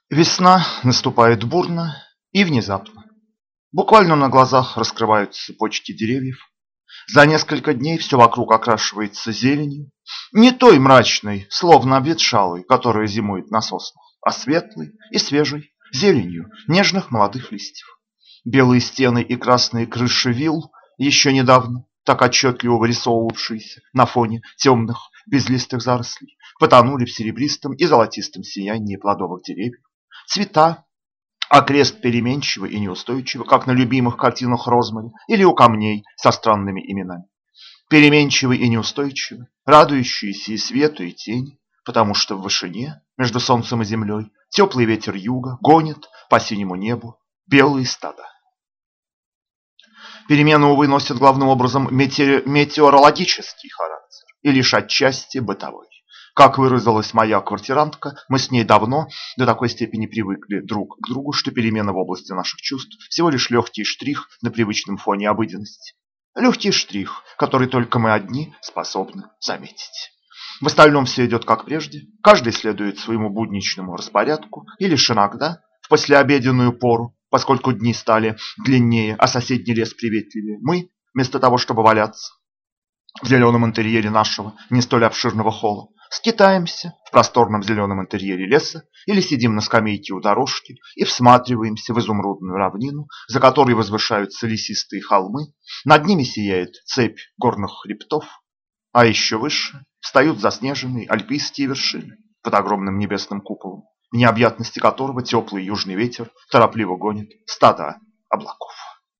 Весна наступает бурно и внезапно. Буквально на глазах раскрываются цепочки деревьев. За несколько дней все вокруг окрашивается зеленью. Не той мрачной, словно обветшалой, которая зимует на соснах, а светлой и свежей зеленью нежных молодых листьев. Белые стены и красные крыши вилл, еще недавно так отчетливо вырисовывавшиеся на фоне темных безлистых зарослей, потонули в серебристом и золотистом сиянии плодовых деревьев. Цвета, окрест переменчивый и неустойчивый, как на любимых картинах Розмари или у камней со странными именами. Переменчивый и неустойчивый, радующийся и свету, и тени, потому что в вышине, между солнцем и землей, теплый ветер юга гонит по синему небу белые стада. Перемены, увы, носят главным образом метеорологический характер и лишь отчасти бытовой. Как выразилась моя квартирантка, мы с ней давно до такой степени привыкли друг к другу, что перемена в области наших чувств всего лишь легкий штрих на привычном фоне обыденности. Легкий штрих, который только мы одни способны заметить. В остальном все идет как прежде, каждый следует своему будничному распорядку и лишь иногда, в послеобеденную пору, поскольку дни стали длиннее, а соседний лес приветливее, мы, вместо того, чтобы валяться в зеленом интерьере нашего не столь обширного холла, скитаемся в просторном зеленом интерьере леса или сидим на скамейке у дорожки и всматриваемся в изумрудную равнину, за которой возвышаются лесистые холмы, над ними сияет цепь горных хребтов, а еще выше встают заснеженные альпийские вершины под огромным небесным куполом, в необъятности которого теплый южный ветер торопливо гонит стада облаков.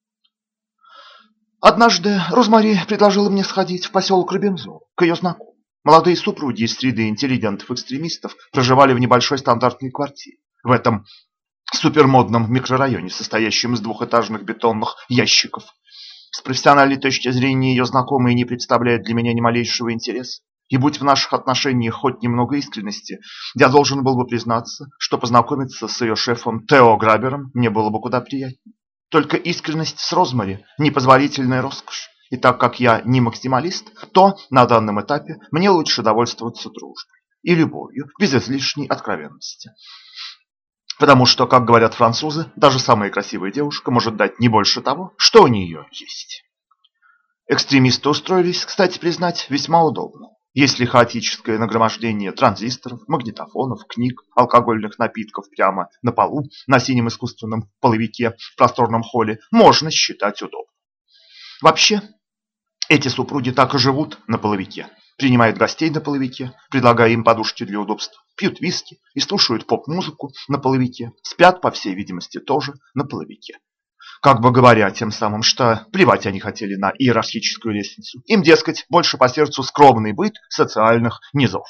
Однажды Розмари предложила мне сходить в поселок Робинзон к ее знакомым. Молодые супруги из среды интеллигентов-экстремистов проживали в небольшой стандартной квартире в этом супермодном микрорайоне, состоящем из двухэтажных бетонных ящиков. С профессиональной точки зрения ее знакомые не представляют для меня ни малейшего интереса. И будь в наших отношениях хоть немного искренности, я должен был бы признаться, что познакомиться с ее шефом Тео Грабером мне было бы куда приятнее. Только искренность с Розмари – непозволительная роскошь. И так как я не максималист, то на данном этапе мне лучше довольствоваться дружбой и любовью, без излишней откровенности. Потому что, как говорят французы, даже самая красивая девушка может дать не больше того, что у нее есть. Экстремисты устроились, кстати признать, весьма удобно. Если хаотическое нагромождение транзисторов, магнитофонов, книг, алкогольных напитков прямо на полу, на синем искусственном половике в просторном холле, можно считать удобным. Вообще, эти супруги так и живут на половике. Принимают гостей на половике, предлагая им подушки для удобства, пьют виски и слушают поп-музыку на половике, спят, по всей видимости, тоже на половике. Как бы говоря тем самым, что плевать они хотели на иерархическую лестницу. Им, дескать, больше по сердцу скромный быт социальных низов.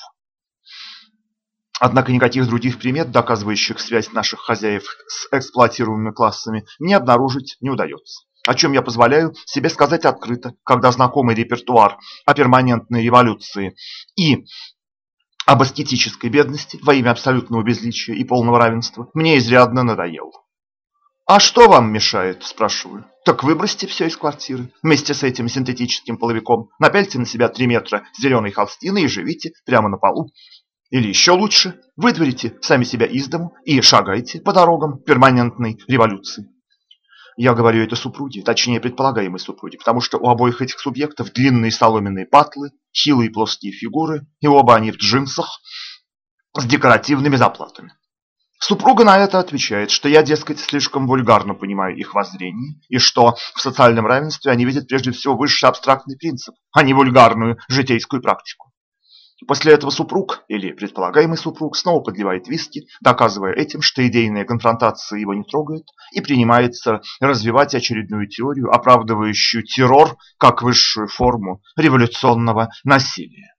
Однако никаких других примет, доказывающих связь наших хозяев с эксплуатируемыми классами, мне обнаружить не удается. О чем я позволяю себе сказать открыто, когда знакомый репертуар о перманентной революции и об аскетической бедности во имя абсолютного безличия и полного равенства мне изрядно надоел. «А что вам мешает?» – спрашиваю. «Так выбросьте все из квартиры вместе с этим синтетическим половиком, напяльте на себя 3 метра зеленой холстины и живите прямо на полу. Или еще лучше, выдворите сами себя из дому и шагайте по дорогам перманентной революции». Я говорю это супруге, точнее предполагаемой супруге, потому что у обоих этих субъектов длинные соломенные патлы, хилые плоские фигуры, и оба они в джинсах с декоративными заплатами. Супруга на это отвечает, что я, дескать, слишком вульгарно понимаю их воззрение, и что в социальном равенстве они видят прежде всего высший абстрактный принцип, а не вульгарную житейскую практику. После этого супруг, или предполагаемый супруг, снова подливает виски, доказывая этим, что идейная конфронтация его не трогает, и принимается развивать очередную теорию, оправдывающую террор как высшую форму революционного насилия.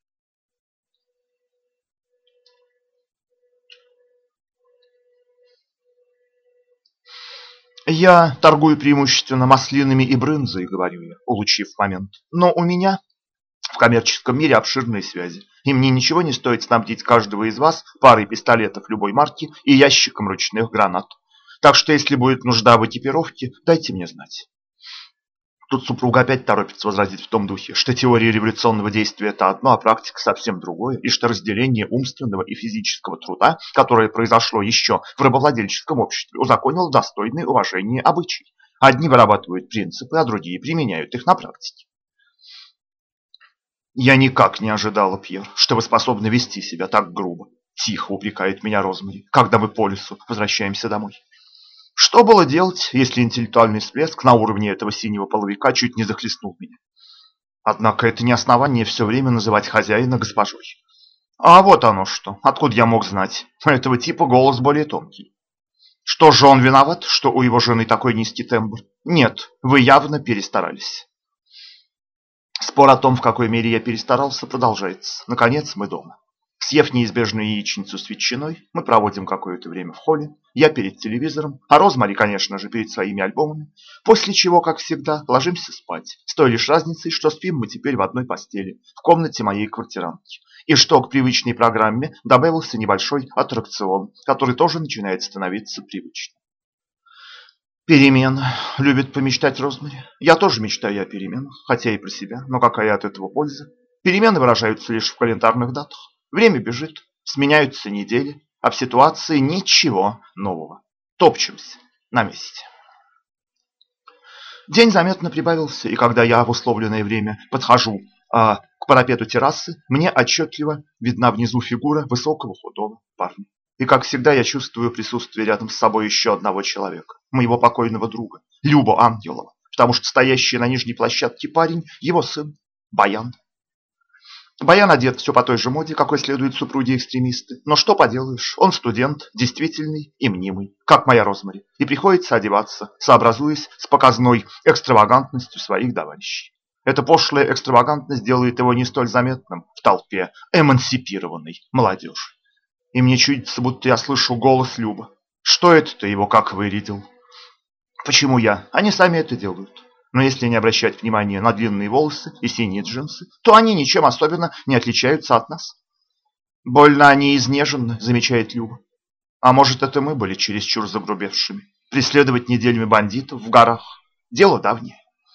«Я торгую преимущественно маслинами и брынзой», — говорю я, улучив момент. «Но у меня в коммерческом мире обширные связи, и мне ничего не стоит снабдить каждого из вас парой пистолетов любой марки и ящиком ручных гранат. Так что, если будет нужда в экипировке, дайте мне знать». Тут супруга опять торопится возразить в том духе, что теория революционного действия – это одно, а практика совсем другое, и что разделение умственного и физического труда, которое произошло еще в рабовладельческом обществе, узаконило достойное уважение обычай. Одни вырабатывают принципы, а другие применяют их на практике. «Я никак не ожидала, Пьер, что вы способны вести себя так грубо», – тихо упрекает меня Розмари, когда мы по лесу возвращаемся домой. Что было делать, если интеллектуальный всплеск на уровне этого синего половика чуть не захлестнул меня? Однако это не основание все время называть хозяина госпожой. А вот оно что. Откуда я мог знать? У этого типа голос более тонкий. Что же он виноват, что у его жены такой низкий тембр? Нет, вы явно перестарались. Спор о том, в какой мере я перестарался, продолжается. Наконец мы дома. Съев неизбежную яичницу с ветчиной, мы проводим какое-то время в холле, я перед телевизором, а Розмари, конечно же, перед своими альбомами, после чего, как всегда, ложимся спать, с той лишь разницей, что спим мы теперь в одной постели, в комнате моей квартирантки, и что к привычной программе добавился небольшой аттракцион, который тоже начинает становиться привычным. Перемены. Любит помечтать Розмари. Я тоже мечтаю о переменах, хотя и про себя, но какая от этого польза? Перемены выражаются лишь в календарных датах. Время бежит, сменяются недели, а в ситуации ничего нового. Топчемся на месте. День заметно прибавился, и когда я в условленное время подхожу к парапету террасы, мне отчетливо видна внизу фигура высокого худого парня. И, как всегда, я чувствую присутствие рядом с собой еще одного человека, моего покойного друга, Любо Ангелова, потому что стоящий на нижней площадке парень, его сын, Баян. Баян одет все по той же моде, какой следует супруги-экстремисты. Но что поделаешь, он студент, действительный и мнимый, как моя Розмари, и приходится одеваться, сообразуясь с показной экстравагантностью своих товарищей. Эта пошлая экстравагантность делает его не столь заметным в толпе эмансипированной молодежи. И мне чудится, будто я слышу голос Люба. Что это ты его как вырядил? Почему я? Они сами это делают. Но если не обращать внимания на длинные волосы и синие джинсы, то они ничем особенно не отличаются от нас. Больно они изнежены, замечает Люба. А может, это мы были чересчур загрубевшими? Преследовать неделями бандитов в горах – дело давнее.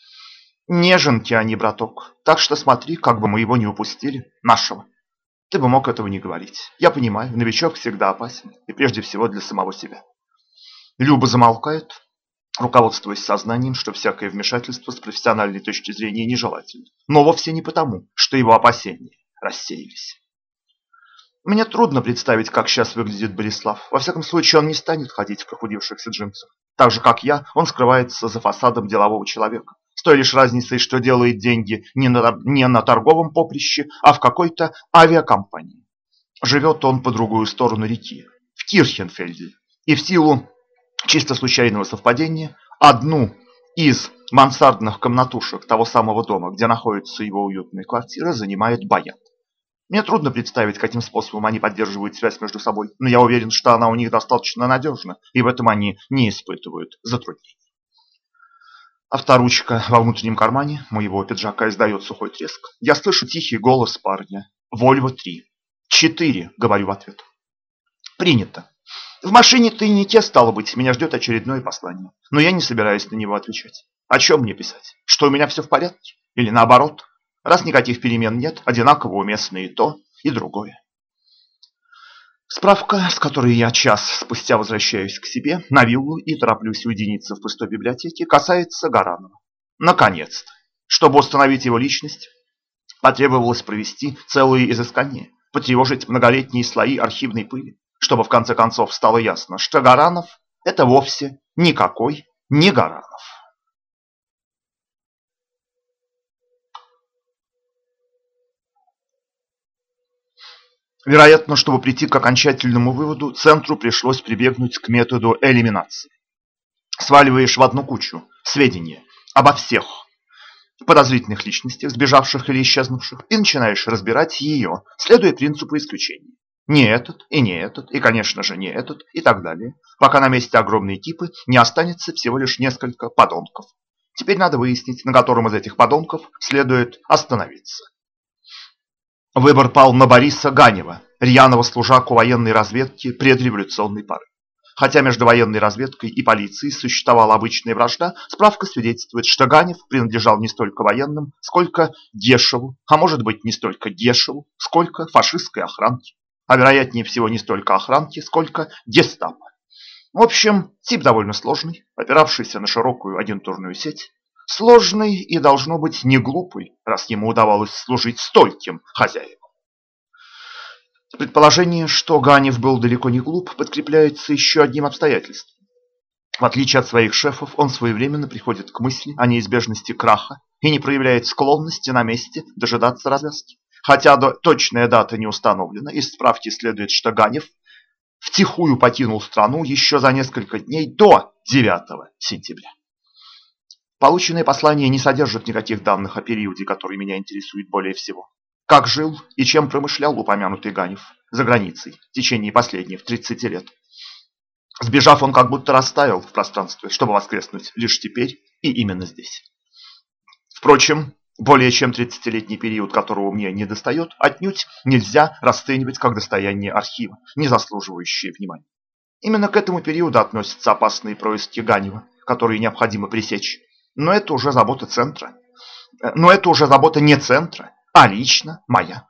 Неженки они, браток, так что смотри, как бы мы его не упустили, нашего. Ты бы мог этого не говорить. Я понимаю, новичок всегда опасен, и прежде всего для самого себя. Люба замолкает, руководствуясь сознанием, что всякое вмешательство с профессиональной точки зрения нежелательно, но вовсе не потому, что его опасения рассеялись. Мне трудно представить, как сейчас выглядит Борислав. Во всяком случае, он не станет ходить в прохудившихся джинсах. Так же, как я, он скрывается за фасадом делового человека. С той лишь разницей, что делает деньги не на торговом поприще, а в какой-то авиакомпании. Живет он по другую сторону реки, в Кирхенфельде. И в силу чисто случайного совпадения, одну из мансардных комнатушек того самого дома, где находится его уютная квартира, занимает Баян. Мне трудно представить, каким способом они поддерживают связь между собой, но я уверен, что она у них достаточно надежна, и в этом они не испытывают затруднений. Авторучка во внутреннем кармане моего пиджака издает сухой треск. Я слышу тихий голос парня. «Вольво-3». «4», говорю в ответ. «Принято. В машине тайнике, стало быть, меня ждет очередное послание. Но я не собираюсь на него отвечать. О чем мне писать? Что у меня все в порядке? Или наоборот? Раз никаких перемен нет, одинаково уместно и то, и другое». Справка, с которой я час спустя возвращаюсь к себе на виллу и тороплюсь уединиться в пустой библиотеке, касается Гаранова. Наконец-то. Чтобы установить его личность, потребовалось провести целые изыскания, потревожить многолетние слои архивной пыли, чтобы в конце концов стало ясно, что Гаранов – это вовсе никакой не Гаранов. Вероятно, чтобы прийти к окончательному выводу, центру пришлось прибегнуть к методу элиминации. Сваливаешь в одну кучу сведения обо всех подозрительных личностях, сбежавших или исчезнувших, и начинаешь разбирать ее, следуя принципу исключения. Не этот, и, конечно же, не этот, и так далее, пока на месте огромной кипы не останется всего лишь несколько подонков. Теперь надо выяснить, на котором из этих подонков следует остановиться. Выбор пал на Бориса Ганева, рьяного служаку военной разведки предреволюционной поры. Хотя между военной разведкой и полицией существовала обычная вражда, справка свидетельствует, что Ганев принадлежал не столько военным, сколько Гешеву, а может быть не столько Гешеву, сколько фашистской охранке. А вероятнее всего не столько охранки, сколько гестапо. В общем, тип довольно сложный, опиравшийся на широкую агентурную сеть. Сложный и, должно быть, не глупый, раз ему удавалось служить стольким хозяевам. Предположение, что Ганев был далеко не глуп, подкрепляется еще одним обстоятельством. В отличие от своих шефов, он своевременно приходит к мысли о неизбежности краха и не проявляет склонности на месте дожидаться развязки. Хотя точная дата не установлена, из справки следует, что Ганев втихую покинул страну еще за несколько дней до 9 сентября. Полученное послание не содержит никаких данных о периоде, который меня интересует более всего. Как жил и чем промышлял упомянутый Ганев за границей в течение последних 30 лет. Сбежав, он как будто растаял в пространстве, чтобы воскреснуть лишь теперь и именно здесь. Впрочем, более чем 30-летний период, которого мне недостает, отнюдь нельзя расценивать как достояние архива, не заслуживающее внимания. Именно к этому периоду относятся опасные происки Ганева, которые необходимо пресечь. Но это уже забота центра. Но это уже забота не центра, а лично моя.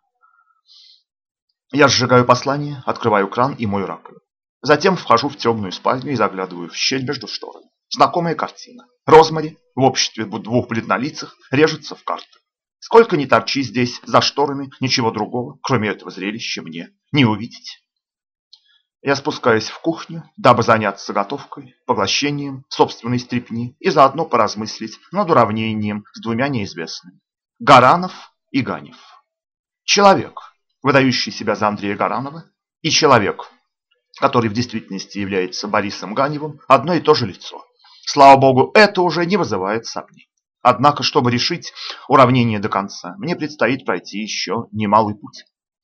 Я сжигаю послание, открываю кран и мою раковину. Затем вхожу в темную спальню и заглядываю в щель между шторами. Знакомая картина. Розмари в обществе двух бледнолицых режется в карты. Сколько ни торчи здесь за шторами, ничего другого, кроме этого зрелища, мне не увидеть. Я спускаюсь в кухню, дабы заняться готовкой, поглощением собственной стряпни и заодно поразмыслить над уравнением с двумя неизвестными. Гаранов и Ганев. Человек, выдающий себя за Андрея Гаранова, и человек, который в действительности является Борисом Ганевым, одно и то же лицо. Слава богу, это уже не вызывает сомнений. Однако, чтобы решить уравнение до конца, мне предстоит пройти еще немалый путь.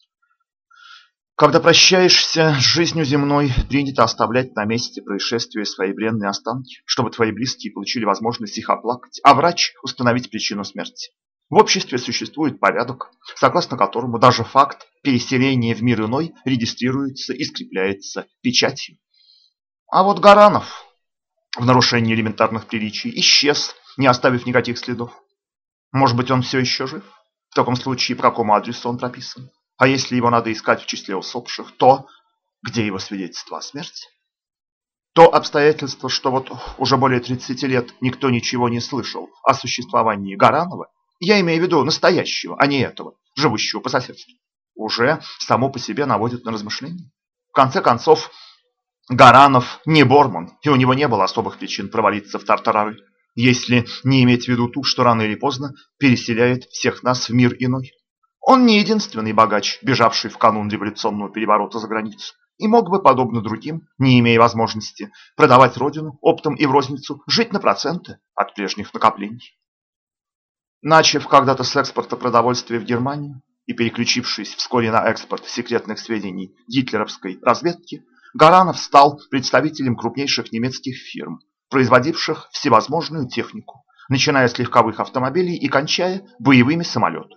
Когда прощаешься с жизнью земной, принято оставлять на месте происшествия свои бренные останки, чтобы твои близкие получили возможность их оплакать, а врач установить причину смерти. В обществе существует порядок, согласно которому даже факт переселения в мир иной регистрируется и скрепляется печатью. А вот Гаранов в нарушении элементарных приличий исчез, не оставив никаких следов. Может быть, он все еще жив? В таком случае, по какому адресу он прописан? А если его надо искать в числе усопших, то где его свидетельство о смерти? То обстоятельство, что вот уже более 30 лет никто ничего не слышал о существовании Гаранова, я имею в виду настоящего, а не этого, живущего по соседству, уже само по себе наводит на размышления. В конце концов, Гаранов не Борман, и у него не было особых причин провалиться в тартарары, если не иметь в виду ту, что рано или поздно переселяет всех нас в мир иной. Он не единственный богач, бежавший в канун революционного переворота за границу, и мог бы, подобно другим, не имея возможности продавать родину оптом и в розницу, жить на проценты от прежних накоплений. Начав когда-то с экспорта продовольствия в Германию и переключившись вскоре на экспорт секретных сведений гитлеровской разведки, Гаранов стал представителем крупнейших немецких фирм, производивших всевозможную технику, начиная с легковых автомобилей и кончая боевыми самолетами.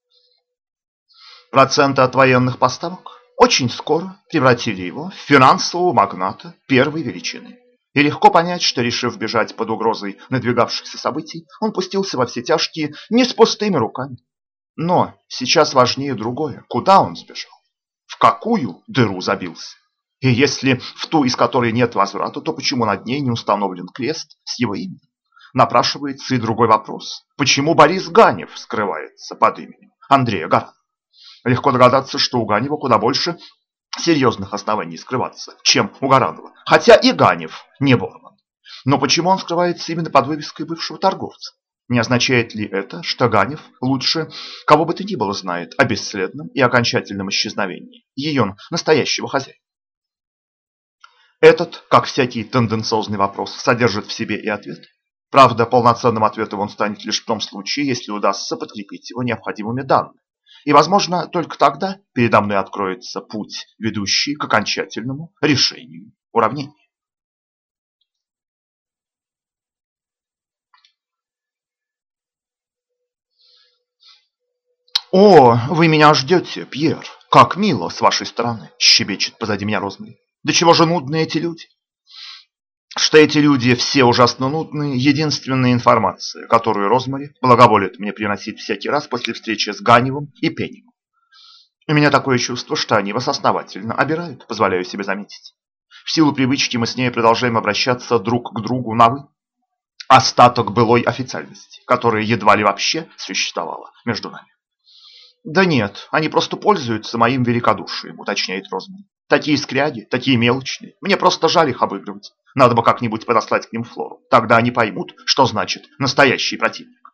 Проценты от военных поставок очень скоро превратили его в финансового магната первой величины. И легко понять, что, решив бежать под угрозой надвигавшихся событий, он пустился во все тяжкие не с пустыми руками. Но сейчас важнее другое. Куда он сбежал? В какую дыру забился? И если в ту, из которой нет возврата, то почему над ней не установлен крест с его именем? Напрашивается и другой вопрос. Почему Борис Ганев скрывается под именем Андрея Гаранова? Легко догадаться, что у Ганева куда больше серьезных оснований скрываться, чем у Гаранова. Хотя и Ганев не Борман. Но почему он скрывается именно под вывеской бывшего торговца? Не означает ли это, что Ганев лучше кого бы то ни было знает о бесследном и окончательном исчезновении ее настоящего хозяина? Этот, как всякий тенденциозный вопрос, содержит в себе и ответ. Правда, полноценным ответом он станет лишь в том случае, если удастся подкрепить его необходимыми данными. И, возможно, только тогда передо мной откроется путь, ведущий к окончательному решению уравнения. «О, вы меня ждете, Пьер! Как мило с вашей стороны!» — щебечет позади меня Розмари. «Да чего же нудные эти люди? что эти люди все ужасно нудные. Единственная информация, которую Розмари благоволит мне приносить всякий раз после встречи с Ганевым и Пеннингом. У меня такое чувство, что они вас основательно обирают, позволяю себе заметить. В силу привычки мы с ней продолжаем обращаться друг к другу на «вы». Остаток былой официальности, которая едва ли вообще существовала между нами. Да нет, они просто пользуются моим великодушием, уточняет Розмари. Такие скряги, такие мелочные. Мне просто жаль их обыгрывать. Надо бы как-нибудь подослать к ним Флору. Тогда они поймут, что значит настоящий противник.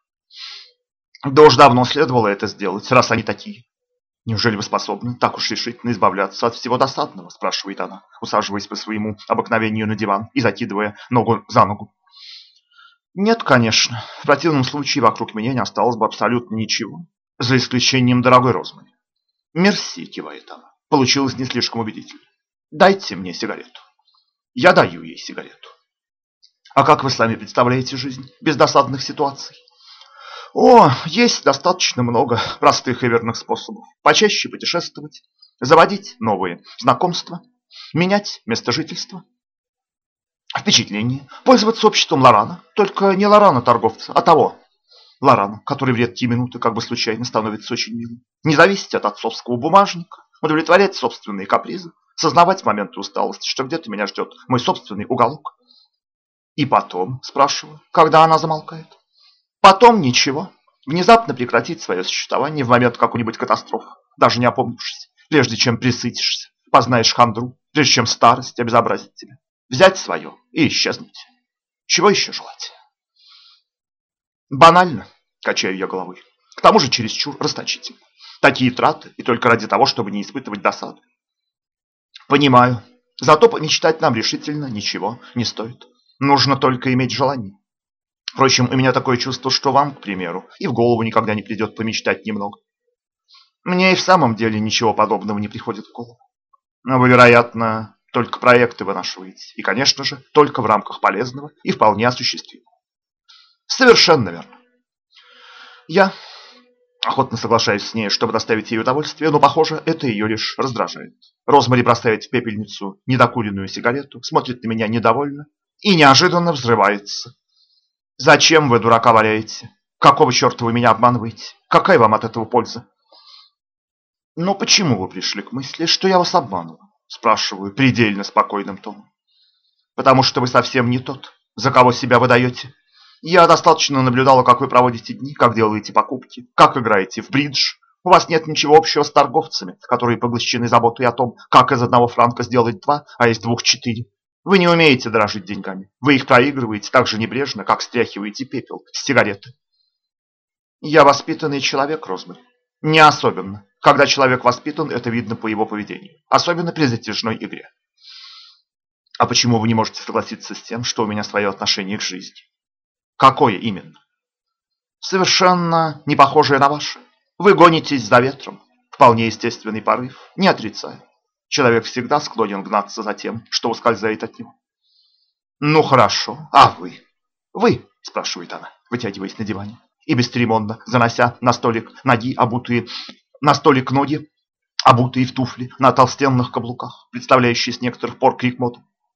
Да уж давно следовало это сделать, раз они такие. Неужели вы способны так уж решительно избавляться от всего досадного, спрашивает она, усаживаясь по своему обыкновению на диван и закидывая ногу за ногу. Нет, конечно. В противном случае вокруг меня не осталось бы абсолютно ничего, за исключением дорогой Розмари. Мерси, кивает она. Получилось не слишком убедительно. Дайте мне сигарету. Я даю ей сигарету. А как вы сами представляете жизнь без досадных ситуаций? О, есть достаточно много простых и верных способов. Почаще путешествовать, заводить новые знакомства, менять место жительства, впечатление, пользоваться обществом Лорана, только не Лорана-торговца, а того Лорана, который в редкие минуты как бы случайно становится очень милым. Не зависеть от отцовского бумажника, удовлетворять собственные капризы, сознавать моменты усталости, что где-то меня ждет мой собственный уголок. И потом, спрашиваю, когда она замолкает. Потом ничего. Внезапно прекратить свое существование в момент какой-нибудь катастрофы, даже не опомнившись, прежде чем пресытишься, познаешь хандру, прежде чем старость обезобразит тебя. Взять свое и исчезнуть. Чего еще желать? Банально, качаю я головой. К тому же чересчур расточительно. Такие траты и только ради того, чтобы не испытывать досады. Понимаю. Зато помечтать нам решительно ничего не стоит. Нужно только иметь желание. Впрочем, у меня такое чувство, что вам, к примеру, и в голову никогда не придет помечтать немного. Мне и в самом деле ничего подобного не приходит в голову. Но вы, вероятно, только проекты вынашиваете. И, конечно же, только в рамках полезного и вполне осуществимого. Совершенно верно. Я охотно соглашаюсь с ней, чтобы доставить ей удовольствие, но, похоже, это ее лишь раздражает. Розмари бросает в пепельницу недокуренную сигарету, смотрит на меня недовольно и неожиданно взрывается. Зачем вы дурака валяете? Какого черта вы меня обманываете? Какая вам от этого польза? Но почему вы пришли к мысли, что я вас обманываю? Спрашиваю предельно спокойным тоном. Потому что вы совсем не тот, за кого себя выдаете. Я достаточно наблюдала, как вы проводите дни, как делаете покупки, как играете в бридж. У вас нет ничего общего с торговцами, которые поглощены заботой о том, как из 1 франка сделать 2, а из 2 4. Вы не умеете дорожить деньгами. Вы их проигрываете так же небрежно, как стряхиваете пепел с сигареты. Я воспитанный человек, Розмари. Не особенно. Когда человек воспитан, это видно по его поведению. Особенно при затяжной игре. А почему вы не можете согласиться с тем, что у меня свое отношение к жизни? Какое именно? Совершенно не похожее на ваше. Вы гонитесь за ветром. Вполне естественный порыв. Не отрицаю. Человек всегда склонен гнаться за тем, что ускользает от него. Ну хорошо, а вы? Вы, спрашивает она, вытягиваясь на диване и бесцеремонно занося на столик ноги, обутые в туфли на толстенных каблуках, представляющие с некоторых пор крик моды.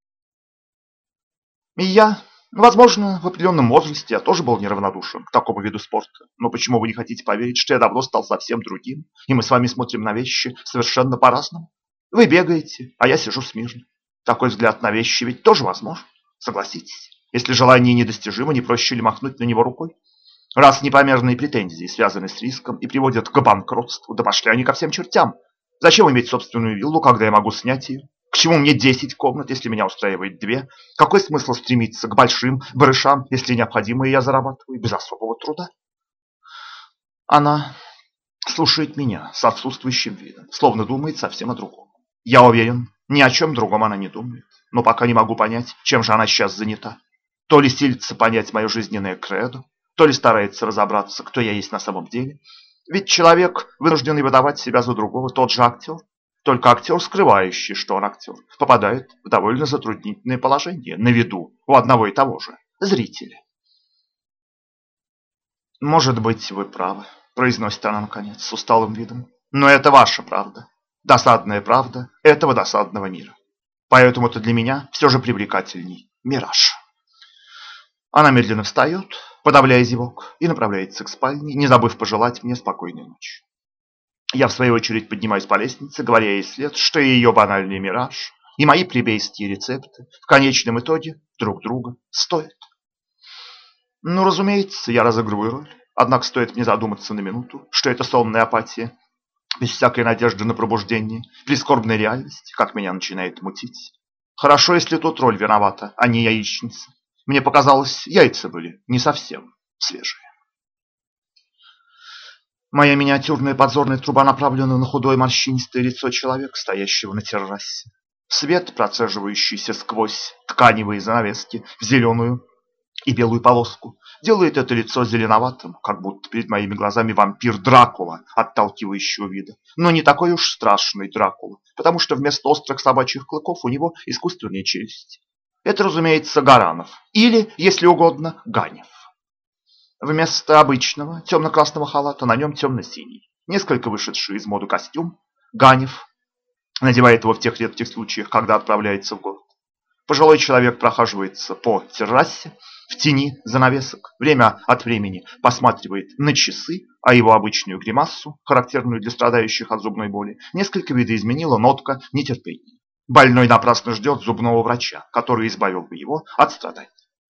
И я, возможно, в определенном возрасте я тоже был неравнодушен к такому виду спорта. Но почему вы не хотите поверить, что я давно стал совсем другим, и мы с вами смотрим на вещи совершенно по-разному? Вы бегаете, а я сижу смирно. Такой взгляд на вещи ведь тоже возможен. Согласитесь, если желание недостижимо, не проще ли махнуть на него рукой? Раз непомерные претензии связаны с риском и приводят к банкротству, да пошли они ко всем чертям. Зачем иметь собственную виллу, когда я могу снять ее? К чему мне 10 комнат, если меня устраивает 2? Какой смысл стремиться к большим барышам, если необходимое я зарабатываю без особого труда? Она слушает меня с отсутствующим видом, словно думает совсем о другом. Я уверен, ни о чем другом она не думает, но пока не могу понять, чем же она сейчас занята. То ли силится понять мое жизненное кредо, то ли старается разобраться, кто я есть на самом деле. Ведь человек, вынужденный выдавать себя за другого, тот же актер. Только актер, скрывающий, что он актер, попадает в довольно затруднительное положение на виду у одного и того же зрителя. «Может быть, вы правы», – произносит она наконец с усталым видом. «Но это ваша правда. Досадная правда этого досадного мира. Поэтому-то для меня все же привлекательней мираж. Она медленно встает, подавляя зевок, и направляется к спальне, не забыв пожелать мне спокойной ночи. Я, в свою очередь, поднимаюсь по лестнице, говоря ей вслед, что ее банальный мираж и мои плебейские рецепты в конечном итоге друг друга стоят. Ну, разумеется, я разыгрываю роль. Однако стоит мне задуматься на минуту, что это сонная апатия, без всякой надежды на пробуждение, прискорбная реальность, как меня начинает мутить. Хорошо, если тут роль виновата, а не яичница. Мне показалось, яйца были не совсем свежие. Моя миниатюрная подзорная труба направлена на худое морщинистое лицо человека, стоящего на террасе. Свет, процеживающийся сквозь тканевые занавески в зеленую и белую полоску, делает это лицо зеленоватым, как будто перед моими глазами вампир Дракула, отталкивающего вида. Но не такой уж страшный Дракула, потому что вместо острых собачьих клыков у него искусственные челюсти. Это, разумеется, Гаранов, или, если угодно, Ганев. Вместо обычного темно-красного халата на нем темно-синий, несколько вышедший из моды костюм. Ганев надевает его в тех редких случаях, когда отправляется в город. Пожилой человек прохаживается по террасе, в тени занавесок, время от времени посматривает на часы, а его обычную гримассу, характерную для страдающих от зубной боли, несколько видоизменила нотка нетерпения. Больной напрасно ждет зубного врача, который избавил бы его от страданий.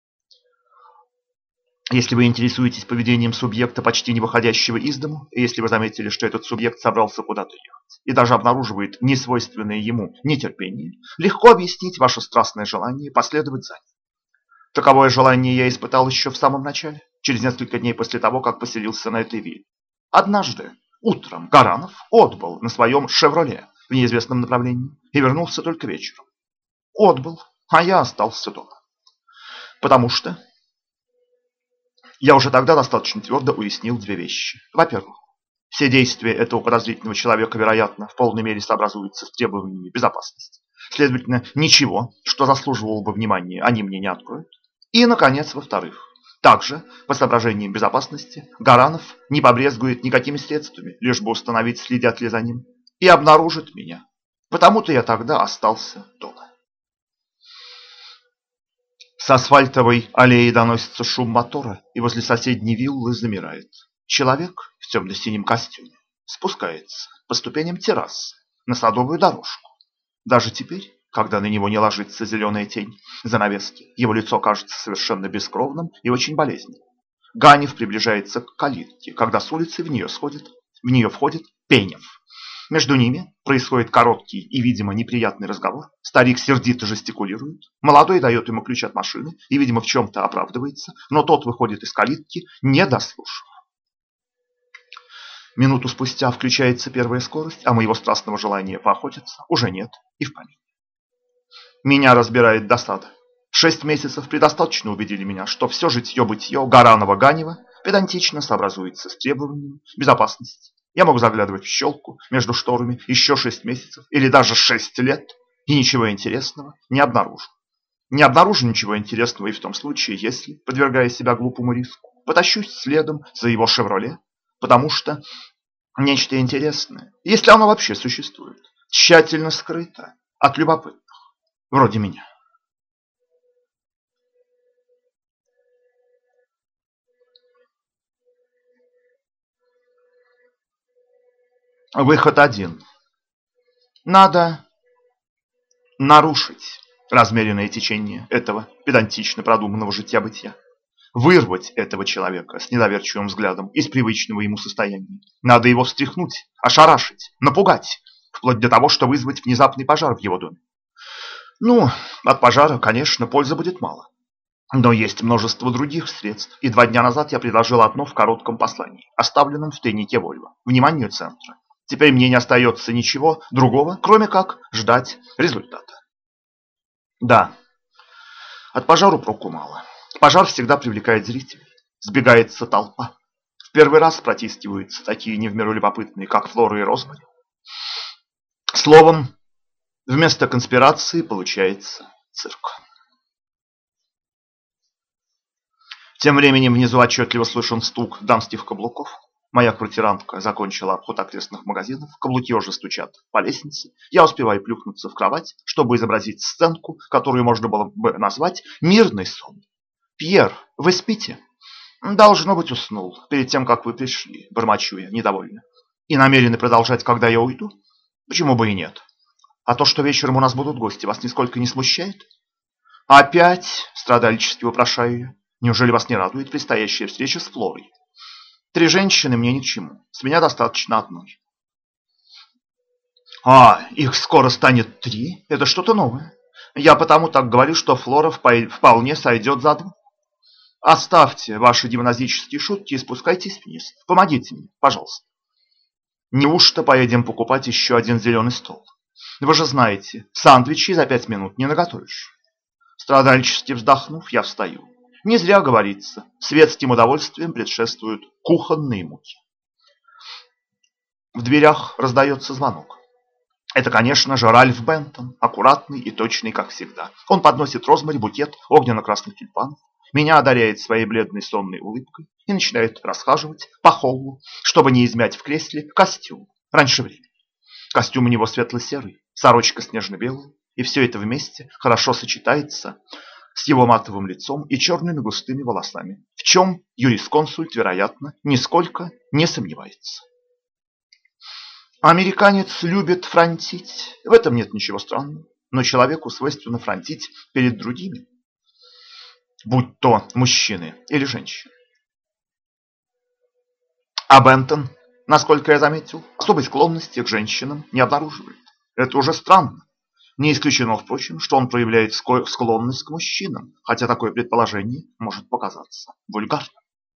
Если вы интересуетесь поведением субъекта, почти не выходящего из дому, и если вы заметили, что этот субъект собрался куда-то ехать и даже обнаруживает несвойственное ему нетерпение, легко объяснить ваше страстное желание последовать за ним. Таковое желание я испытал еще в самом начале, через несколько дней после того, как поселился на этой вилле. Однажды утром Гаранов отбыл на своем «Шевроле» в неизвестном направлении и вернулся только вечером. Отбыл, а я остался дома. Потому что я уже тогда достаточно твердо уяснил две вещи. Во-первых, все действия этого подозрительного человека, вероятно, в полной мере сообразуются с требованиями безопасности. Следовательно, ничего, что заслуживало бы внимания, они мне не откроют. И, наконец, во-вторых, также, по соображениям безопасности, Гаранов не побрезгует никакими средствами, лишь бы установить, следят ли за ним, и обнаружит меня. Потому-то я тогда остался дома. С асфальтовой аллеи доносится шум мотора, и возле соседней виллы замирает. Человек в темно-синем костюме спускается по ступеням террасы на садовую дорожку. Даже теперь, когда на него не ложится зеленая тень занавески, его лицо кажется совершенно бескровным и очень болезненным. Ганев приближается к калитке, когда с улицы в нее входит Пенев. Между ними происходит короткий и, видимо, неприятный разговор. Старик сердито жестикулирует. Молодой дает ему ключ от машины и, видимо, в чем-то оправдывается, но тот выходит из калитки, не дослушав. Минуту спустя включается первая скорость, а моего страстного желания поохотиться уже нет и в помине. Меня разбирает досада. 6 месяцев предостаточно убедили меня, что все житье-бытие Гаранова-Ганева педантично сообразуется с требованиями безопасности. Я могу заглядывать в щелку между шторами еще 6 месяцев или даже 6 лет и ничего интересного не обнаружу. Не обнаружу ничего интересного и в том случае, если, подвергая себя глупому риску, потащусь следом за его «Шевроле», потому что нечто интересное, если оно вообще существует, тщательно скрыто от любопытных, вроде меня. Выход один. Надо нарушить размеренное течение этого педантично продуманного житья-бытия. Вырвать этого человека с недоверчивым взглядом из привычного ему состояния. Надо его встряхнуть, ошарашить, напугать, вплоть до того, что вызвать внезапный пожар в его доме. Ну, от пожара, конечно, пользы будет мало. Но есть множество других средств, и 2 дня назад я предложил одно в коротком послании, оставленном в тайнике Вольво, вниманию центра. Теперь мне не остается ничего другого, кроме как ждать результата. Да, от пожара проку мало. Пожар всегда привлекает зрителей. Сбегается толпа. В первый раз протискиваются такие не в меру любопытные, как Флора и Розмари. Словом, вместо конспирации получается цирк. Тем временем внизу отчетливо слышен стук дамских каблуков. Моя квартирантка закончила обход окрестных магазинов, каблуки уже стучат по лестнице. Я успеваю плюхнуться в кровать, чтобы изобразить сценку, которую можно было бы назвать «мирный сон». «Пьер, вы спите?» «Должно быть, уснул, перед тем, как вы пришли», – бормочу я, недовольно. «И намерены продолжать, когда я уйду?» «Почему бы и нет? А то, что вечером у нас будут гости, вас нисколько не смущает?» «Опять?» – страдальчески вопрошаю я. «Неужели вас не радует предстоящая встреча с Флорой?» «3 женщины мне ни к чему. С меня достаточно одной». Их скоро станет 3? Это что-то новое. Я потому так говорю, что Флора вполне сойдет за 2. Оставьте ваши гимназические шутки и спускайтесь вниз. Помогите мне, пожалуйста. Неужто поедем покупать еще один зеленый стол? Вы же знаете, сандвичи за 5 минут не наготовишь. Страдальчески вздохнув, я встаю. Не зря говорится, светским удовольствием предшествуют кухонные муки. В дверях раздается звонок. Это, конечно же, Ральф Бентон, аккуратный и точный, как всегда. Он подносит Розмари букет огненно-красных тюльпанов, меня одаряет своей бледной сонной улыбкой и начинает расхаживать по холлу, чтобы не измять в кресле костюм раньше времени. Костюм у него светло-серый, сорочка снежно-белая, и все это вместе хорошо сочетается с его матовым лицом и черными густыми волосами, в чем юрисконсульт, вероятно, нисколько не сомневается. Американец любит фронтить, в этом нет ничего странного, но человеку свойственно фронтить перед другими, будь то мужчины или женщины. А Бентон, насколько я заметил, особой склонности к женщинам не обнаруживает. Это уже странно. Не исключено, впрочем, что он проявляет склонность к мужчинам, хотя такое предположение может показаться вульгарным.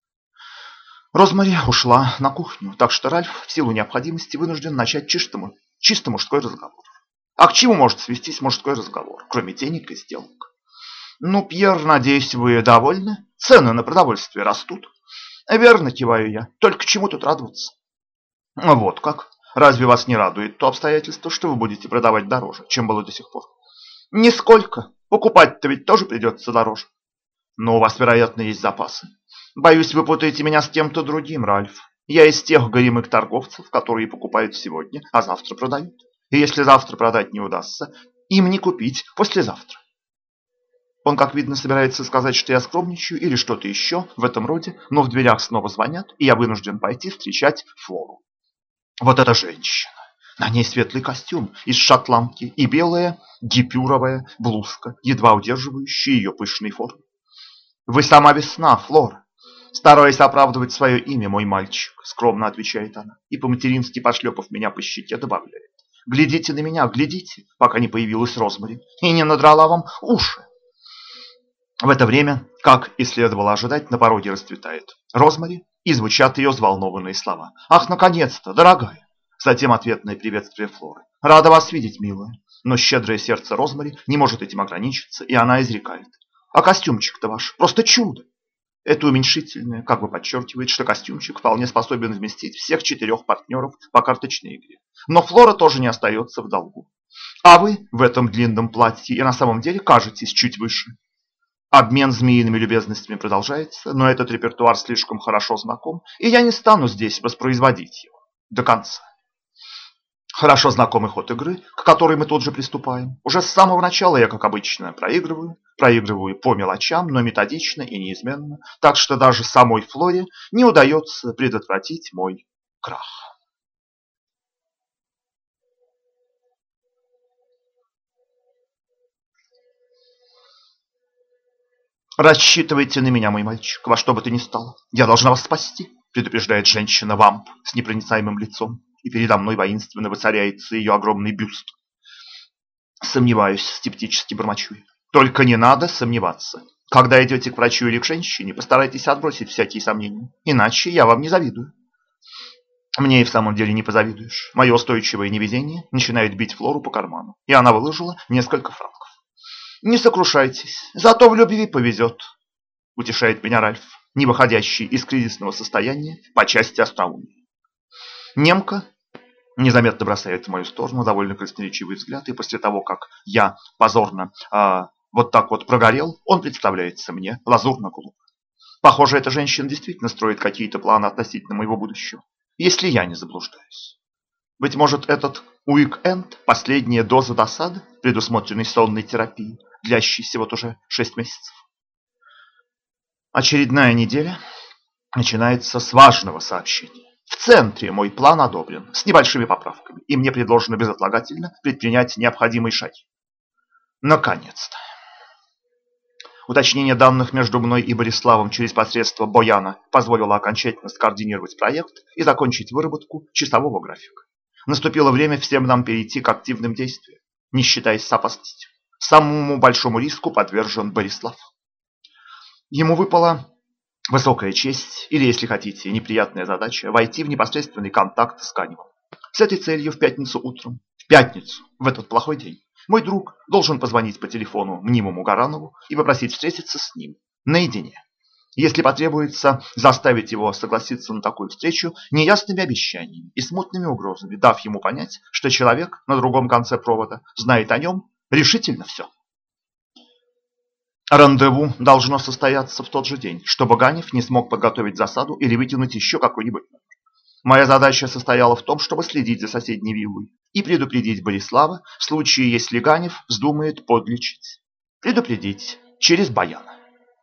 Розмари ушла на кухню, так что Ральф в силу необходимости вынужден начать чисто мужской разговор. А к чему может свестись мужской разговор, кроме денег и сделок? Ну, Пьер, надеюсь, вы довольны? Цены на продовольствие растут. Верно, киваю я. Только чему тут радоваться? Вот как. Разве вас не радует то обстоятельство, что вы будете продавать дороже, чем было до сих пор? Нисколько. Покупать-то ведь тоже придется дороже. Но у вас, вероятно, есть запасы. Боюсь, вы путаете меня с кем-то другим, Ральф. Я из тех горемык торговцев, которые покупают сегодня, а завтра продают. И если завтра продать не удастся, им не купить послезавтра. Он, как видно, собирается сказать, что я скромничаю или что-то еще в этом роде, но в дверях снова звонят, и я вынужден пойти встречать Флору. Вот эта женщина. На ней светлый костюм из шотландки и белая гипюровая блузка, едва удерживающая ее пышные формы. «Вы сама весна, Флора!» «Стараясь оправдывать свое имя, мой мальчик», — скромно отвечает она, и по-матерински пошлепав меня по щеке, добавляет. «Глядите на меня, глядите, пока не появилась Розмари, и не надрала вам уши». В это время, как и следовало ожидать, на пороге расцветает Розмари, и звучат ее взволнованные слова. «Ах, наконец-то, дорогая!» Затем ответное приветствие Флоры. «Рада вас видеть, милая». Но щедрое сердце Розмари не может этим ограничиться, и она изрекает. «А костюмчик-то ваш просто чудо!» Это уменьшительное как бы подчеркивает, что костюмчик вполне способен вместить всех 4 партнеров по карточной игре. Но Флора тоже не остается в долгу. «А вы в этом длинном платье и на самом деле кажетесь чуть выше». Обмен змеиными любезностями продолжается, но этот репертуар слишком хорошо знаком, и я не стану здесь воспроизводить его до конца. Хорошо знакомый ход игры, к которой мы тут же приступаем. Уже с самого начала я, как обычно, проигрываю по мелочам, но методично и неизменно, так что даже самой Флоре не удается предотвратить мой крах. «Рассчитывайте на меня, мой мальчик, во что бы то ни стало. Я должна вас спасти», — предупреждает женщина-вамп с непроницаемым лицом, и передо мной воинственно воцаряется ее огромный бюст. «Сомневаюсь», — скептически бормочу я. «Только не надо сомневаться. Когда идете к врачу или к женщине, постарайтесь отбросить всякие сомнения, иначе я вам не завидую». Мне и в самом деле не позавидуешь. Мое устойчивое невезение начинает бить Флору по карману, и она выложила несколько франков. «Не сокрушайтесь, зато в любви повезет», — утешает меня Ральф, не выходящий из кризисного состояния по части остроумия. Немка незаметно бросает в мою сторону довольно красноречивый взгляд, и после того, как я позорно вот так вот прогорел, он представляется мне лазурно-голубым. Похоже, эта женщина действительно строит какие-то планы относительно моего будущего, если я не заблуждаюсь. Быть может, этот уик-энд– последняя доза досады, предусмотренной сонной терапией, длящейся вот уже 6 месяцев. Очередная неделя начинается с важного сообщения. В центре мой план одобрен с небольшими поправками, и мне предложено безотлагательно предпринять необходимые шаги. Наконец-то. Уточнение данных между мной и Бориславом через посредство Бояна позволило окончательно скоординировать проект и закончить выработку часового графика. Наступило время всем нам перейти к активным действиям, не считаясь с опасностью. Самому большому риску подвержен Борислав. Ему выпала высокая честь, или, если хотите, неприятная задача, войти в непосредственный контакт с Каневым. С этой целью в пятницу утром, в этот плохой день, мой друг должен позвонить по телефону мнимому Гаранову и попросить встретиться с ним наедине. Если потребуется, заставить его согласиться на такую встречу неясными обещаниями и смутными угрозами, дав ему понять, что человек на другом конце провода знает о нем решительно все. Рандеву должно состояться в тот же день, чтобы Ганев не смог подготовить засаду или вытянуть еще какой-нибудь номер. Моя задача состояла в том, чтобы следить за соседней виллой и предупредить Борислава в случае, если Ганев вздумает подлечить. Предупредить через Бояна.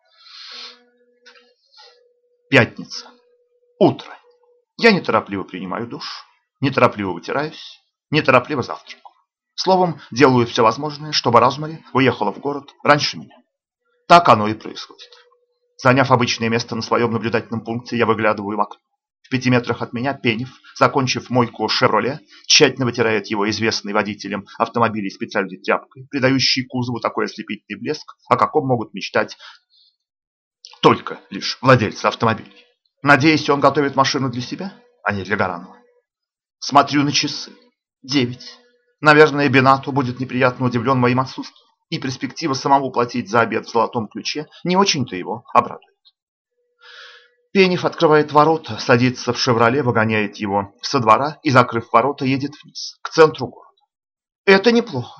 Пятница. Утро. Я неторопливо принимаю душ, неторопливо вытираюсь, неторопливо завтракаю. Словом, делаю все возможное, чтобы Розмари уехала в город раньше меня. Так оно и происходит. Заняв обычное место на своем наблюдательном пункте, я выглядываю в окно. В 5 метрах от меня Пенев, закончив мойку «Шевроле», тщательно вытирает его известный водителем автомобилей специальной тряпкой, придающей кузову такой ослепительный блеск, о каком могут мечтать только лишь владельцы автомобилей. Надеюсь, он готовит машину для себя, а не для Гаранова. Смотрю на часы. 9. Наверное, Бенату будет неприятно удивлен моим отсутствием, и перспектива самому платить за обед в золотом ключе не очень-то его обрадует. Пенев открывает ворота, садится в «Шевроле», выгоняет его со двора и, закрыв ворота, едет вниз, к центру города. Это неплохо.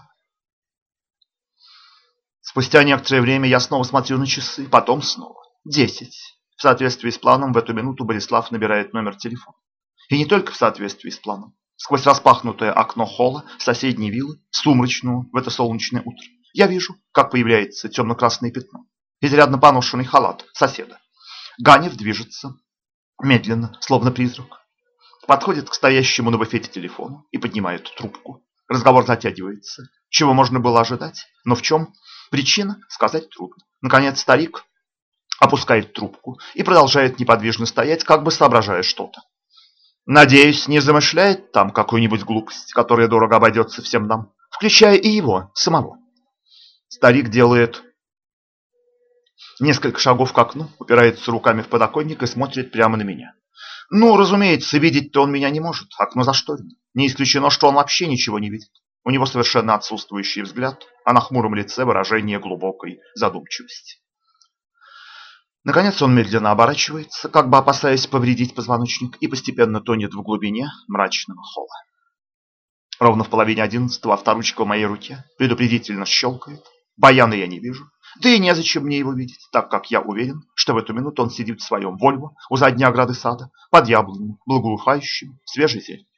Спустя некоторое время я снова смотрю на часы, потом снова. 10. В соответствии с планом в эту минуту Борислав набирает номер телефона. И не только в соответствии с планом. Сквозь распахнутое окно холла соседней виллы, сумрачную в это солнечное утро, я вижу, как появляется темно-красное пятно. Изрядно поношенный халат соседа. Ганев движется медленно, словно призрак. Подходит к стоящему на буфете телефону и поднимает трубку. Разговор затягивается. Чего можно было ожидать? Но в чем причина, сказать трудно. Наконец старик опускает трубку и продолжает неподвижно стоять, как бы соображая что-то. Надеюсь, не замышляет там какую-нибудь глупость, которая дорого обойдется всем нам, включая и его самого. Старик делает несколько шагов к окну, упирается руками в подоконник и смотрит прямо на меня. Ну, разумеется, видеть-то он меня не может, окно зашторено. Не исключено, что он вообще ничего не видит. У него совершенно отсутствующий взгляд, а на хмуром лице выражение глубокой задумчивости. Наконец он медленно оборачивается, как бы опасаясь повредить позвоночник, и постепенно тонет в глубине мрачного холла. Ровно в половине 11-го авторучка в моей руке предупредительно щелкает. Баяна я не вижу, да и незачем мне его видеть, так как я уверен, что в эту минуту он сидит в своем Вольво у задней ограды сада, под яблонью, благоухающим, свежей зеленью.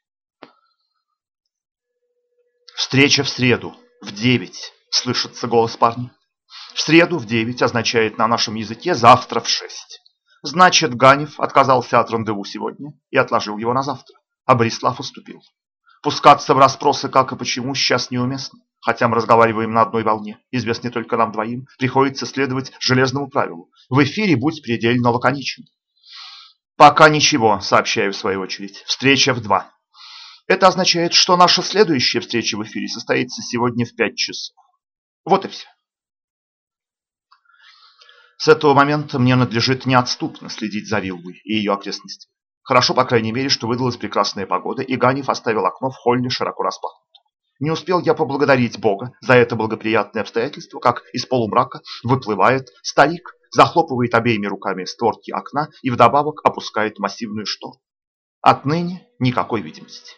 Встреча в среду в 9, слышится голос парня. В среду в 9 означает на нашем языке завтра в 6. Значит, Ганев отказался от рандеву сегодня и отложил его на завтра, а Борислав уступил. Пускаться в расспросы, как и почему, сейчас неуместно. Хотя мы разговариваем на одной волне, известной только нам двоим, приходится следовать железному правилу. В эфире будь предельно лаконичен. Пока ничего, сообщаю в свою очередь. Встреча в 2. Это означает, что наша следующая встреча в эфире состоится сегодня в 5 часов. Вот и все. С этого момента мне надлежит неотступно следить за виллой и ее окрестностями. Хорошо, по крайней мере, что выдалась прекрасная погода, и Ганев оставил окно в холле широко распахнутым. Не успел я поблагодарить Бога за это благоприятное обстоятельство, как из полумрака выплывает старик, захлопывает обеими руками створки окна и вдобавок опускает массивную штору. Отныне никакой видимости.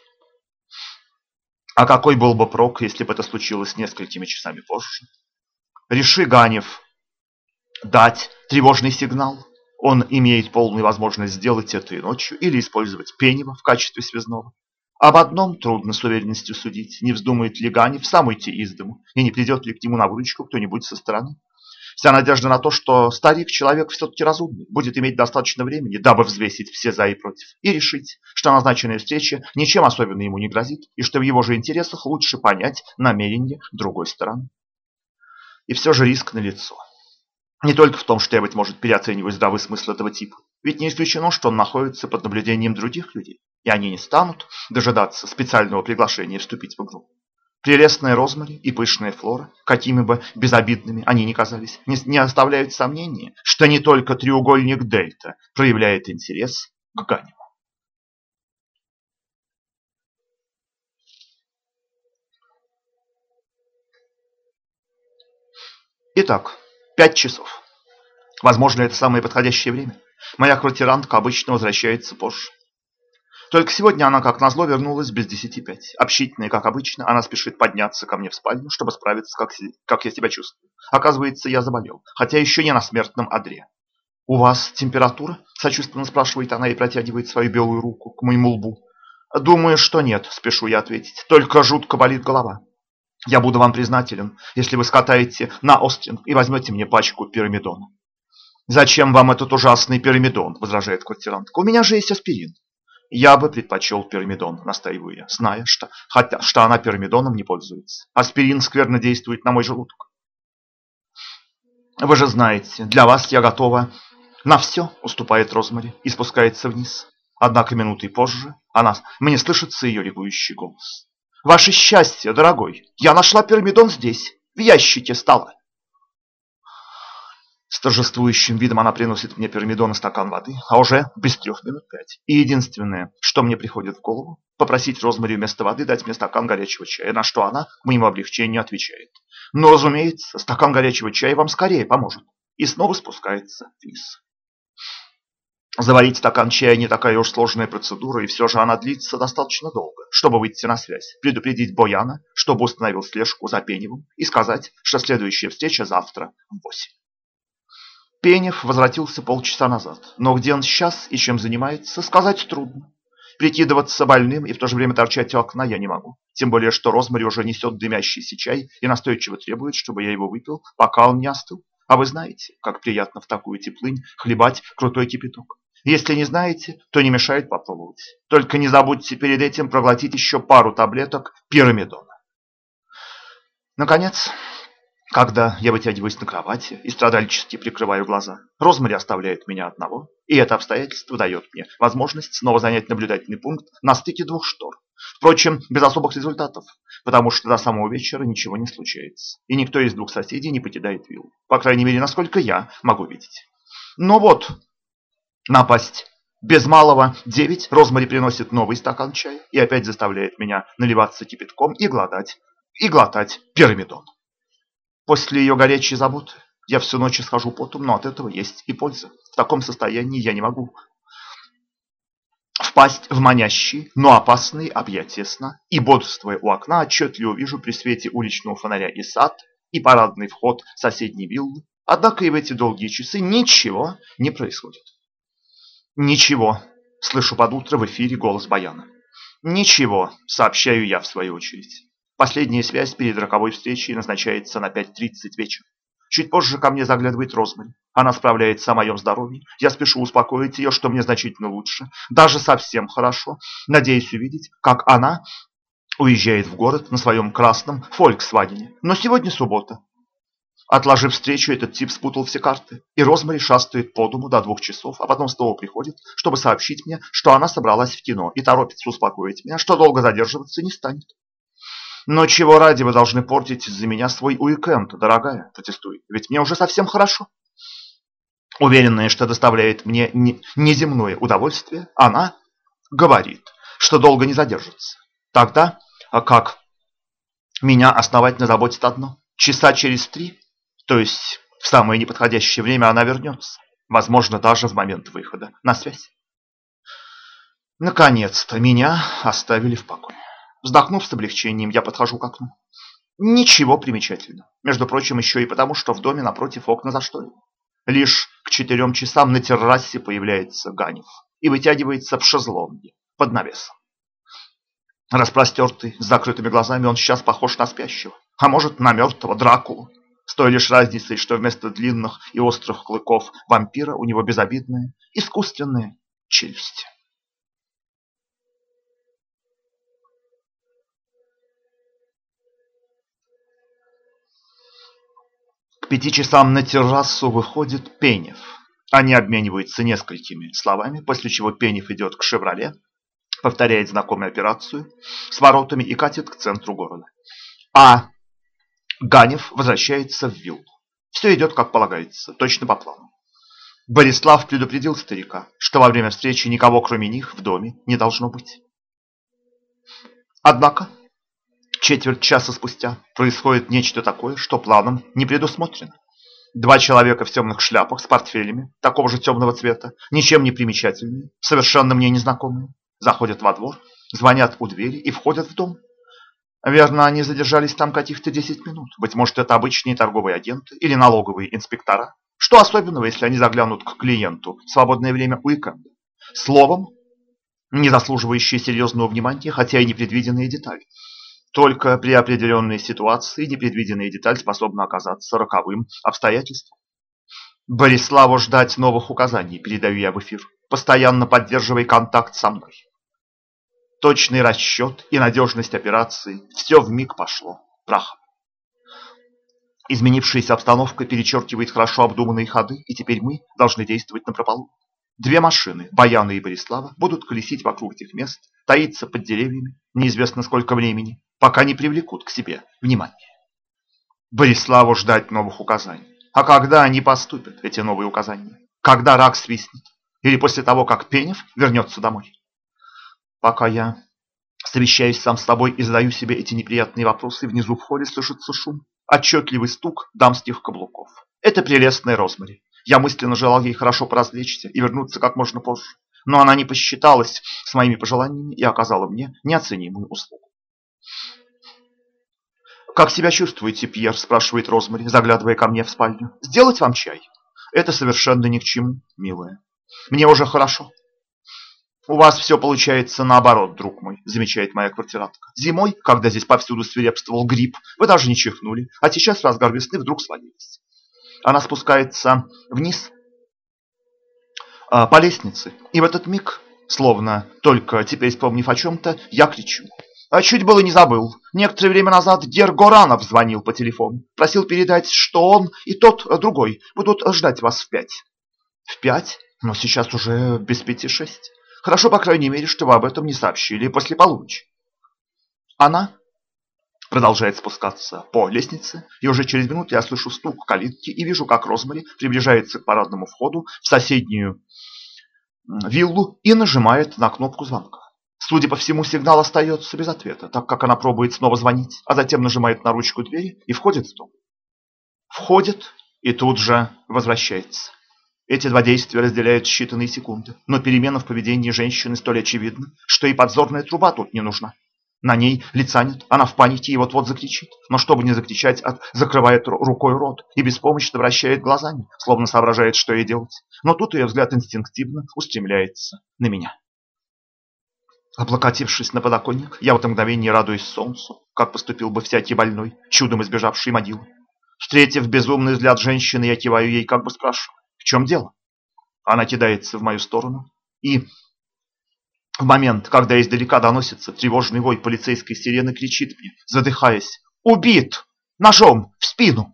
А какой был бы прок, если бы это случилось несколькими часами позже? Реши Ганев дать тревожный сигнал, Он имеет полную возможность сделать это и ночью или использовать Пенева в качестве связного. Об одном трудно с уверенностью судить, не вздумает ли Ганев сам уйти из дому, и не придет ли к нему на выручку кто-нибудь со стороны. Вся надежда на то, что старик, человек все-таки разумный, будет иметь достаточно времени, дабы взвесить все за и против, и решить, что назначенная встреча ничем особенно ему не грозит, и что в его же интересах лучше понять намерения другой стороны. И все же риск налицо. Не только в том, что я, быть может, переоцениваю здравый смысл этого типа. Ведь не исключено, что он находится под наблюдением других людей, и они не станут дожидаться специального приглашения вступить в игру. Прелестная Розмари и пышная Флора, какими бы безобидными они ни казались, не оставляют сомнения, что не только треугольник Дельта проявляет интерес к Ганеву. Итак, 5 часов. Возможно, это самое подходящее время. Моя квартирантка обычно возвращается позже. Только сегодня она, как назло, вернулась без 10:05. Общительная, как обычно, она спешит подняться ко мне в спальню, чтобы справиться, как я себя чувствую. Оказывается, я заболел, хотя еще не на смертном одре. «У вас температура?» – сочувственно спрашивает она и протягивает свою белую руку к моему лбу. «Думаю, что нет», – спешу я ответить. «Только жутко болит голова. Я буду вам признателен, если вы скатаете на Остринг и возьмете мне пачку пирамидона». «Зачем вам этот ужасный пирамидон?» – возражает квартирантка. «У меня же есть аспирин». «Я бы предпочел пирамидон», – настаиваю я, зная, что она пирамидоном не пользуется. Аспирин скверно действует на мой желудок. «Вы же знаете, для вас я готова на все», – уступает Розмари и спускается вниз. Однако минутой позже мне слышится ее ликующий голос. «Ваше счастье, дорогой! Я нашла пирамидон здесь, в ящике стола». С торжествующим видом она приносит мне пирамидон и стакан воды, а уже без 3 минут 5. И единственное, что мне приходит в голову, попросить Розмари вместо воды дать мне стакан горячего чая, на что она, к моему облегчению, отвечает. «Но, разумеется, стакан горячего чая вам скорее поможет». И снова спускается вниз. Заварить стакан чая не такая уж сложная процедура, и все же она длится достаточно долго, чтобы выйти на связь, предупредить Бояна, чтобы установил слежку за Пеневым, и сказать, что следующая встреча завтра в 8. Пенев возвратился полчаса назад, но где он сейчас и чем занимается, сказать трудно. Прикидываться больным и в то же время торчать у окна я не могу, тем более что Розмари уже несет дымящийся чай и настойчиво требует, чтобы я его выпил, пока он не остыл. А вы знаете, как приятно в такую теплынь хлебать крутой кипяток. Если не знаете, то не мешает попробовать. Только не забудьте перед этим проглотить еще пару таблеток пирамидона. Наконец, когда я вытягиваюсь на кровати и страдальчески прикрываю глаза, Розмари оставляет меня одного, и это обстоятельство дает мне возможность снова занять наблюдательный пункт на стыке 2 штор. Впрочем, без особых результатов, потому что до самого вечера ничего не случается, и никто из 2 соседей не покидает виллу, по крайней мере, насколько я могу видеть. Но вот, напасть. Без малого 9 Розмари приносит новый стакан чая и опять заставляет меня наливаться кипятком и глотать пирамидон. После ее горячей заботы я всю ночь схожу потом, но от этого есть и польза. В таком состоянии я не могу впасть в манящие, но опасные объятия сна, и, бодрствуя у окна, отчетливо вижу при свете уличного фонаря и сад, и парадный вход соседней виллы. Однако и в эти долгие часы ничего не происходит. «Ничего», — слышу под утро в эфире голос Бояна. «Ничего», — сообщаю я в свою очередь. Последняя связь перед роковой встречей назначается на 5:30 вечера. Чуть позже ко мне заглядывает Розмари. Она справляется о моем здоровье. Я спешу успокоить ее, что мне значительно лучше, даже совсем хорошо. Надеюсь увидеть, как она уезжает в город на своем красном «Фольксвагене». Но сегодня суббота. Отложив встречу, этот тип спутал все карты, и Розмари шастает по дому до 2 часов, а потом снова приходит, чтобы сообщить мне, что она собралась в кино, и торопится успокоить меня, что долго задерживаться не станет. «Но чего ради вы должны портить из-за меня свой уикенд, дорогая?» – протестует. «Ведь мне уже совсем хорошо». Уверенная, что доставляет мне неземное удовольствие, она говорит, что долго не задержится. Тогда как меня основательно заботит одно. Часа через 3, то есть в самое неподходящее время, она вернется. Возможно, даже в момент выхода на связь. Наконец-то меня оставили в покое. Вздохнув с облегчением, я подхожу к окну. Ничего примечательного. Между прочим, еще и потому, что в доме напротив окна зашторены. Лишь к 4 часам на террасе появляется Ганев и вытягивается в шезлонге под навесом. Распростертый, с закрытыми глазами, он сейчас похож на спящего, а может, на мертвого Дракулу. С той лишь разницей, что вместо длинных и острых клыков вампира у него безобидные, искусственные челюсти. К 5 часам на террасу выходит Пенев. Они обмениваются несколькими словами, после чего Пенев идет к «Шевроле», повторяет знакомую операцию с воротами и катит к центру города. А Ганев возвращается в виллу. Все идет как полагается, точно по плану. Борислав предупредил старика, что во время встречи никого кроме них в доме не должно быть. Однако четверть часа спустя происходит нечто такое, что планом не предусмотрено. 2 человека в темных шляпах с портфелями такого же темного цвета, ничем не примечательные, совершенно мне незнакомые, заходят во двор, звонят у двери и входят в дом. Верно, они задержались там каких-то 10 минут. Быть может, это обычные торговые агенты или налоговые инспектора. Что особенного, если они заглянут к клиенту в свободное время уикенда? Словом, не заслуживающие серьезного внимания, хотя и непредвиденные детали. Только при определенной ситуации непредвиденная деталь способна оказаться роковым обстоятельством. Бориславу ждать новых указаний, передаю я в эфир. Постоянно поддерживай контакт со мной. Точный расчет и надежность операции – все вмиг пошло прахом. Изменившаяся обстановка перечеркивает хорошо обдуманные ходы, и теперь мы должны действовать напропалую. 2 машины, Баяна и Борислава, будут колесить вокруг этих мест, таиться под деревьями, неизвестно сколько времени, пока не привлекут к себе внимание. Бориславу ждать новых указаний. А когда они поступят, эти новые указания? Когда рак свистнет? Или после того, как Пенев вернется домой? Пока я совещаюсь сам с собой и задаю себе эти неприятные вопросы, внизу в холле слышится шум, отчетливый стук дамских каблуков. Это прелестная Розмари. Я мысленно желал ей хорошо поразвлечься и вернуться как можно позже. Но она не посчиталась с моими пожеланиями и оказала мне неоценимую услугу. «Как себя чувствуете, Пьер?» – спрашивает Розмари, заглядывая ко мне в спальню. «Сделать вам чай?» «Это совершенно ни к чему, милая. Мне уже хорошо». «У вас все получается наоборот, друг мой», – замечает моя квартирантка. «Зимой, когда здесь повсюду свирепствовал грипп, вы даже не чихнули, а сейчас в разгар весны вдруг свалились». Она спускается вниз по лестнице, и в этот миг, словно только теперь вспомнив о чем-то, я кричу. «А чуть было не забыл. Некоторое время назад гер Горанов звонил по телефону. Просил передать, что он и тот другой будут ждать вас в 5. В 5? Но сейчас уже без 5:06. Хорошо, по крайней мере, что вы об этом не сообщили после полуночи». Она продолжает спускаться по лестнице, и уже через минуту я слышу стук калитки и вижу, как Розмари приближается к парадному входу в соседнюю виллу и нажимает на кнопку звонка. Судя по всему, сигнал остается без ответа, так как она пробует снова звонить, а затем нажимает на ручку двери и входит в дом. Входит и тут же возвращается. Эти 2 действия разделяют считанные секунды, но перемена в поведении женщины столь очевидна, что и подзорная труба тут не нужна. На ней лица нет, она в панике и вот-вот закричит, но чтобы не закричать, закрывает рукой рот и беспомощно вращает глазами, словно соображает, что ей делать. Но тут ее взгляд инстинктивно устремляется на меня. Облокотившись на подоконник, я в это мгновение радуюсь солнцу, как поступил бы всякий больной, чудом избежавший могилы. Встретив безумный взгляд женщины, я киваю ей, как бы спрашивая: «В чем дело?» Она кидается в мою сторону, и в момент, когда издалека доносится тревожный вой полицейской сирены, кричит мне, задыхаясь: «Убит! Ножом! В спину!»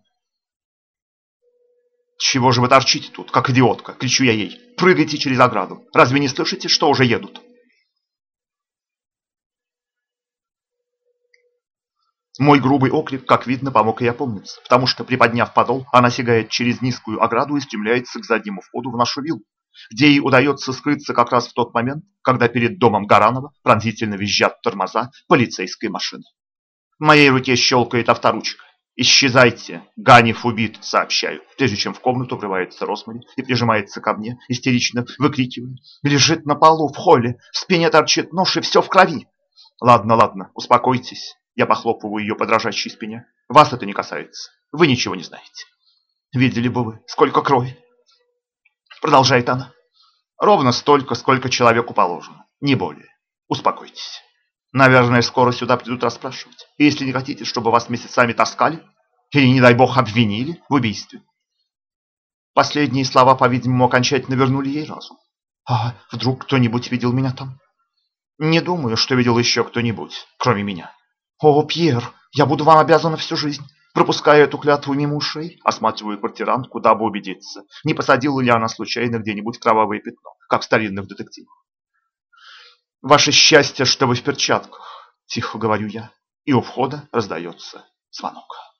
«Чего же вы торчите тут, как идиотка?» – кричу я ей. «Прыгайте через ограду! Разве не слышите, что уже едут?» Мой грубый окрик, как видно, помог ей опомниться, потому что, приподняв подол, она сигает через низкую ограду и стремляется к заднему входу в нашу виллу, где ей удается скрыться как раз в тот момент, когда перед домом Горанова пронзительно визжат тормоза полицейской машины. В моей руке щелкает авторучка. «Исчезайте! Ганев убит!» – сообщаю, прежде чем в комнату врывается Розмари и прижимается ко мне, истерично выкрикивая: «Лежит на полу в холле, в спине торчит нож и все в крови!» «Ладно, ладно, успокойтесь». Я похлопываю ее по дрожащей спине. «Вас это не касается. Вы ничего не знаете. Видели бы вы, сколько крови. продолжает она. Ровно столько, сколько человеку положено, не более. Успокойтесь. Наверное, скоро сюда придут расспрашивать. И если не хотите, чтобы вас месяцами таскали, или, не дай бог, обвинили в убийстве. Последние слова, по-видимому, окончательно вернули ей разум. А вдруг кто-нибудь видел меня там? Не думаю, что видел еще кто-нибудь, кроме меня. О, Пьер, я буду вам обязана всю жизнь. Пропуская эту клятву мимо ушей, осматриваю квартирантку, дабы убедиться, не посадила ли она случайно где-нибудь кровавое пятно, как в старинных детективах. Ваше счастье, что вы в перчатках, тихо говорю я, и у входа раздается звонок.